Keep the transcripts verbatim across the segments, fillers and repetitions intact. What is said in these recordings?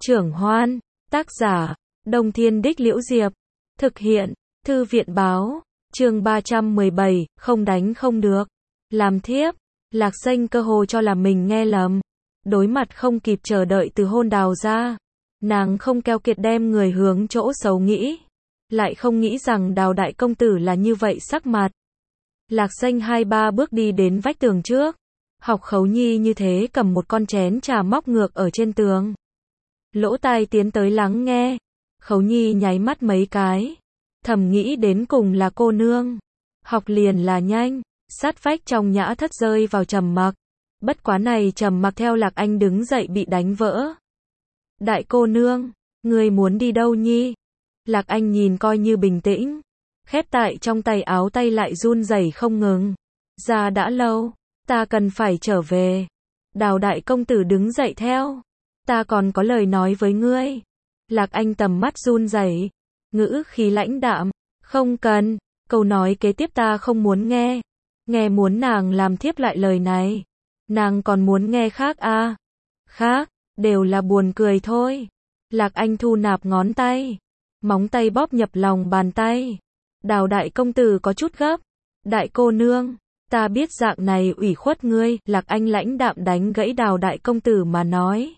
Trưởng Hoan, tác giả, Đông Thiên Đích Liễu Diệp, thực hiện, Thư viện Báo, chương ba trăm mười bảy, không đánh không được. Làm thiếp, Lạc Xanh cơ hồ cho là mình nghe lầm. Đối mặt không kịp chờ đợi từ hôn Đào ra, nàng không keo kiệt đem người hướng chỗ xấu nghĩ. Lại không nghĩ rằng Đào đại công tử là như vậy sắc mặt. Lạc Xanh hai ba bước đi đến vách tường trước. Học Khấu Nhi như thế cầm một con chén trà móc ngược ở trên tường. Lỗ tai tiến tới lắng nghe. Khấu Nhi nháy mắt mấy cái. Thầm nghĩ đến cùng là cô nương. Học liền là nhanh. Sát vách trong nhã thất rơi vào trầm mặc. Bất quá này trầm mặc theo Lạc Anh đứng dậy bị đánh vỡ. Đại cô nương, người muốn đi đâu nhi? Lạc Anh nhìn coi như bình tĩnh. Khép tại trong tay áo tay lại run rẩy không ngừng. Ra đã lâu, ta cần phải trở về. Đào đại công tử đứng dậy theo. Ta còn có lời nói với ngươi. Lạc Anh tầm mắt run rẩy, ngữ khí lãnh đạm. Không cần, câu nói kế tiếp ta không muốn nghe. Nghe muốn nàng làm thiếp lại lời này. Nàng còn muốn nghe khác à? Khác, đều là buồn cười thôi. Lạc Anh thu nạp ngón tay. Móng tay bóp nhập lòng bàn tay. Đào đại công tử có chút gấp. Đại cô nương, ta biết dạng này ủy khuất ngươi. Lạc Anh lãnh đạm đánh gãy Đào đại công tử mà nói.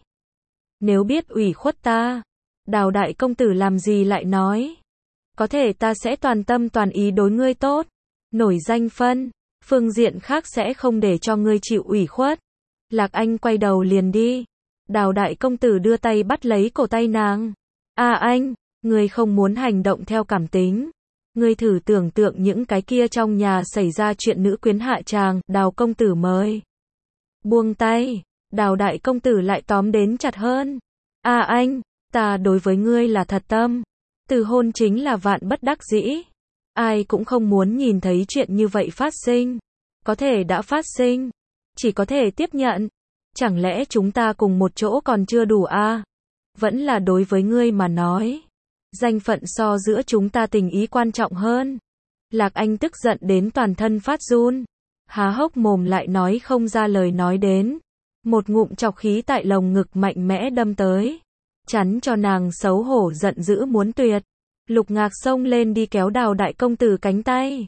Nếu biết ủy khuất ta, Đào đại công tử làm gì lại nói. Có thể ta sẽ toàn tâm toàn ý đối ngươi tốt. Nổi danh phân, phương diện khác sẽ không để cho ngươi chịu ủy khuất. Lạc Anh quay đầu liền đi. Đào đại công tử đưa tay bắt lấy cổ tay nàng. À anh, ngươi không muốn hành động theo cảm tính. Ngươi thử tưởng tượng những cái kia trong nhà xảy ra chuyện nữ quyến hạ tràng. Đào công tử mới buông tay. Đào đại công tử lại tóm đến chặt hơn. À anh, ta đối với ngươi là thật tâm. Từ hôn chính là vạn bất đắc dĩ. Ai cũng không muốn nhìn thấy chuyện như vậy phát sinh. Có thể đã phát sinh. Chỉ có thể tiếp nhận. Chẳng lẽ chúng ta cùng một chỗ còn chưa đủ à? Vẫn là đối với ngươi mà nói. Danh phận so giữa chúng ta tình ý quan trọng hơn. Lạc Anh tức giận đến toàn thân phát run. Há hốc mồm lại nói không ra lời nói đến. Một ngụm chọc khí tại lồng ngực mạnh mẽ đâm tới. Chắn cho nàng xấu hổ giận dữ muốn tuyệt. Lục Ngạc xông lên đi kéo Đào đại công tử cánh tay.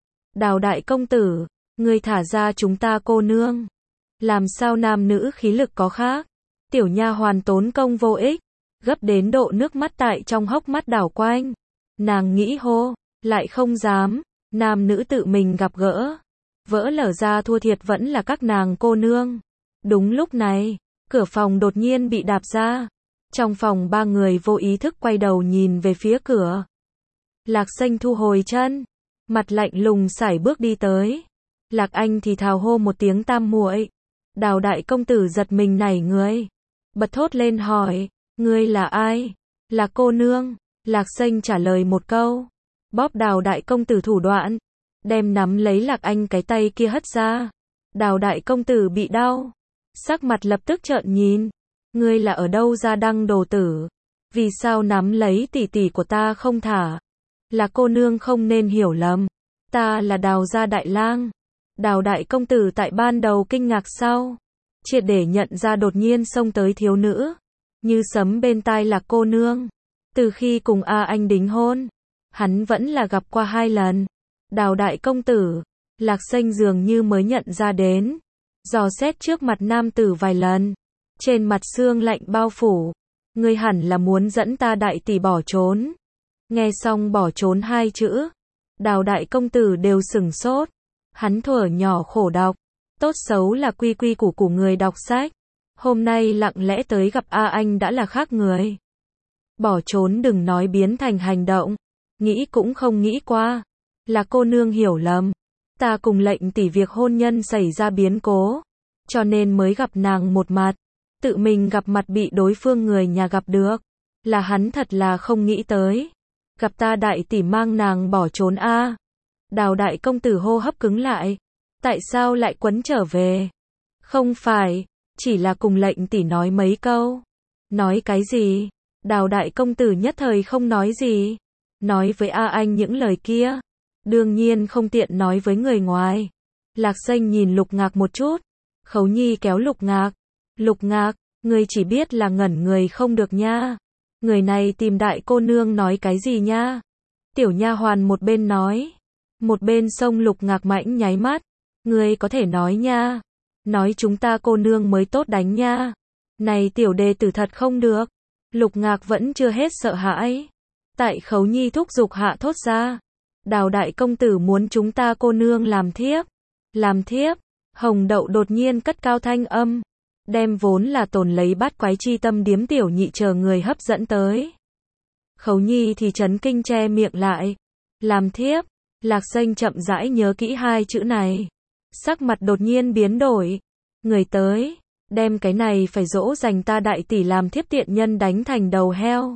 Đào đại công tử, ngươi thả ra chúng ta cô nương. Làm sao nam nữ khí lực có khác. Tiểu nha hoàn tốn công vô ích. Gấp đến độ nước mắt tại trong hốc mắt đảo quanh. Nàng nghĩ hô, lại không dám. Nam nữ tự mình gặp gỡ. Vỡ lở ra thua thiệt vẫn là các nàng cô nương. Đúng lúc này, cửa phòng đột nhiên bị đạp ra. Trong phòng ba người vô ý thức quay đầu nhìn về phía cửa. Lạc Xanh thu hồi chân. Mặt lạnh lùng sải bước đi tới. Lạc Anh thì thào hô một tiếng tam muội. Đào đại công tử giật mình nảy người. Bật thốt lên hỏi. Ngươi là ai? Là cô nương. Lạc Xanh trả lời một câu. Bóp Đào đại công tử thủ đoạn. Đem nắm lấy Lạc Anh cái tay kia hất ra. Đào đại công tử bị đau. Sắc mặt lập tức trợn nhìn. Ngươi là ở đâu ra đăng đồ tử? Vì sao nắm lấy tỷ tỷ của ta không thả? Là cô nương không nên hiểu lầm. Ta là Đào gia đại lang. Đào đại công tử tại ban đầu kinh ngạc sau. Triệt để nhận ra đột nhiên xông tới thiếu nữ. Như sấm bên tai Lạc cô nương. Từ khi cùng A Anh đính hôn. Hắn vẫn là gặp qua hai lần. Đào đại công tử. Lạc Xanh dường như mới nhận ra đến. Dò xét trước mặt nam tử vài lần. Trên mặt xương lạnh bao phủ. Ngươi hẳn là muốn dẫn ta đại tỷ bỏ trốn. Nghe xong bỏ trốn hai chữ. Đào đại công tử đều sửng sốt. Hắn thuở nhỏ khổ đọc. Tốt xấu là quy quy củ của người đọc sách. Hôm nay lặng lẽ tới gặp A Anh đã là khác người. Bỏ trốn đừng nói biến thành hành động. Nghĩ cũng không nghĩ qua. Là cô nương hiểu lầm. Ta cùng lệnh tỷ việc hôn nhân xảy ra biến cố. Cho nên mới gặp nàng một mặt. Tự mình gặp mặt bị đối phương người nhà gặp được. Là hắn thật là không nghĩ tới. Gặp ta đại tỷ mang nàng bỏ trốn a. À. Đào đại công tử hô hấp cứng lại. Tại sao lại quấn trở về? Không phải, chỉ là cùng lệnh tỷ nói mấy câu. Nói cái gì? Đào đại công tử nhất thời không nói gì. Nói với A Anh những lời kia. Đương nhiên không tiện nói với người ngoài. Lạc Xanh nhìn Lục Ngạc một chút. Khấu Nhi kéo Lục Ngạc. Lục Ngạc, Ngươi chỉ biết là ngẩn người không được nha. Người này tìm đại cô nương nói cái gì nha? Tiểu nha hoàn một bên nói, một bên xông Lục Ngạc Mãnh nháy mắt. Ngươi có thể nói nha. Nói chúng ta cô nương mới tốt đánh nha. Này tiểu đề tử thật không được. Lục Ngạc vẫn chưa hết sợ hãi. Tại Khấu Nhi thúc giục hạ thốt ra. Đào đại công tử muốn chúng ta cô nương làm thiếp. Làm thiếp. Hồng Đậu đột nhiên cất cao thanh âm. Đem vốn là tồn lấy bát quái chi tâm điếm tiểu nhị chờ người hấp dẫn tới. Khấu Nhi thì chấn kinh che miệng lại. Làm thiếp. Lạc Xanh chậm rãi nhớ kỹ hai chữ này. Sắc mặt đột nhiên biến đổi. Người tới. Đem cái này phải dỗ dành ta đại tỷ làm thiếp tiện nhân đánh thành đầu heo.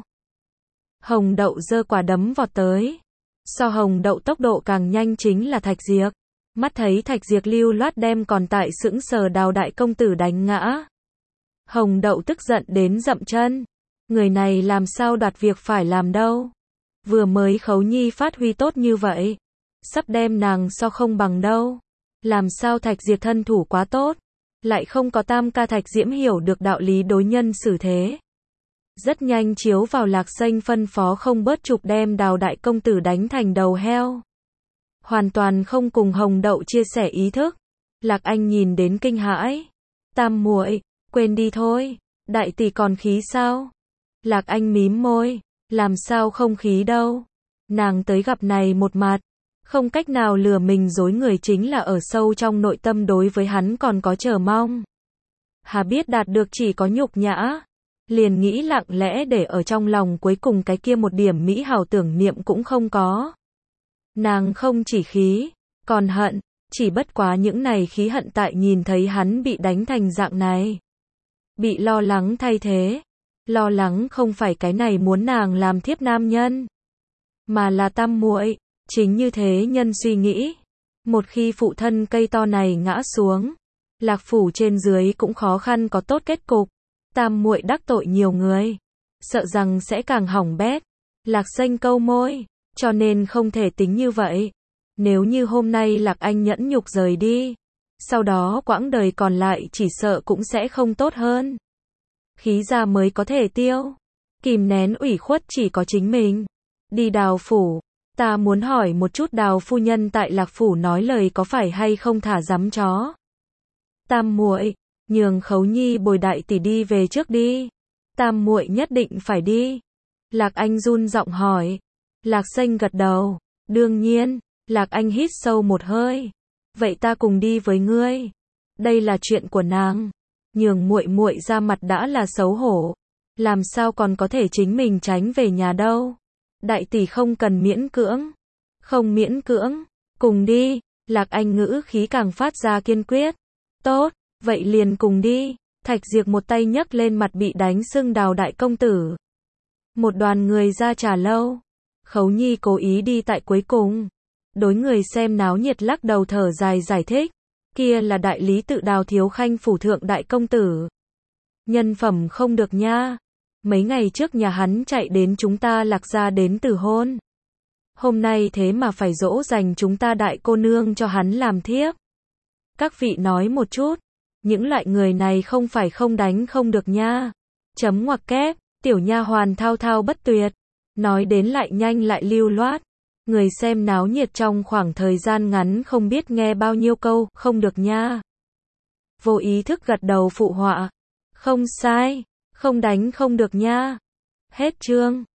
Hồng Đậu giơ quả đấm vọt tới. So Hồng Đậu tốc độ càng nhanh chính là Thạch Diệp. Mắt thấy Thạch Diệp lưu loát đem còn tại sững sờ Đào đại công tử đánh ngã. Hồng Đậu tức giận đến dậm chân. Người này làm sao đoạt việc phải làm đâu. Vừa mới Khấu Nhi phát huy tốt như vậy. Sắp đem nàng so không bằng đâu. Làm sao Thạch Diệp thân thủ quá tốt. Lại không có tam ca Thạch Diễm hiểu được đạo lý đối nhân xử thế. Rất nhanh chiếu vào Lạc Xanh phân phó không bớt chụp đem Đào đại công tử đánh thành đầu heo. Hoàn toàn không cùng Hồng Đậu chia sẻ ý thức. Lạc Anh nhìn đến kinh hãi. Tam muội, quên đi thôi. Đại tỷ còn khí sao? Lạc Anh mím môi. Làm sao không khí đâu. Nàng tới gặp này một mặt. Không cách nào lừa mình dối người chính là ở sâu trong nội tâm đối với hắn còn có chờ mong. Hà biết đạt được chỉ có nhục nhã. Liền nghĩ lặng lẽ để ở trong lòng cuối cùng cái kia một điểm mỹ hảo tưởng niệm cũng không có. Nàng không chỉ khí, còn hận, chỉ bất quá những này khí hận tại nhìn thấy hắn bị đánh thành dạng này. Bị lo lắng thay thế. Lo lắng không phải cái này muốn nàng làm thiếp nam nhân. Mà là tam muội. Chính như thế nhân suy nghĩ. Một khi phụ thân cây to này ngã xuống. Lạc phủ trên dưới cũng khó khăn có tốt kết cục. Tam muội đắc tội nhiều người. Sợ rằng sẽ càng hỏng bét. Lạc Xanh câu môi. Cho nên không thể tính như vậy. Nếu như hôm nay Lạc Anh nhẫn nhục rời đi. Sau đó quãng đời còn lại chỉ sợ cũng sẽ không tốt hơn. Khí ra mới có thể tiêu. Kìm nén ủy khuất chỉ có chính mình. Đi Đào phủ. Ta muốn hỏi một chút Đào phu nhân tại Lạc phủ nói lời có phải hay không thả dắm chó. Tam muội, nhường Khấu Nhi bồi đại tỷ đi về trước đi. Tam muội nhất định phải đi. Lạc Anh run giọng hỏi. Lạc Xanh gật đầu. Đương nhiên. Lạc Anh hít sâu một hơi. Vậy ta cùng đi với ngươi. Đây là chuyện của nàng. Nhường muội muội ra mặt đã là xấu hổ. Làm sao còn có thể chính mình tránh về nhà đâu. Đại tỷ không cần miễn cưỡng. Không miễn cưỡng. Cùng đi. Lạc Anh ngữ khí càng phát ra kiên quyết. Tốt. Vậy liền cùng đi. Thạch Diệp một tay nhấc lên mặt bị đánh sưng Đào đại công tử. Một đoàn người ra trà lâu. Khấu Nhi cố ý đi tại cuối cùng. Đối người xem náo nhiệt lắc đầu thở dài giải thích. Kia là đại lý tự Đào thiếu khanh phủ thượng đại công tử. Nhân phẩm không được nha. Mấy ngày trước nhà hắn chạy đến chúng ta Lạc gia đến từ hôn. Hôm nay thế mà phải dỗ dành chúng ta đại cô nương cho hắn làm thiếp. Các vị nói một chút. Những loại người này không phải không đánh không được nha. Chấm ngoặc kép. Tiểu nha hoàn thao thao bất tuyệt. Nói đến lại nhanh lại lưu loát. Người xem náo nhiệt trong khoảng thời gian ngắn không biết nghe bao nhiêu câu, không được nha. Vô ý thức gật đầu phụ họa. Không sai, không đánh không được nha. Hết chương.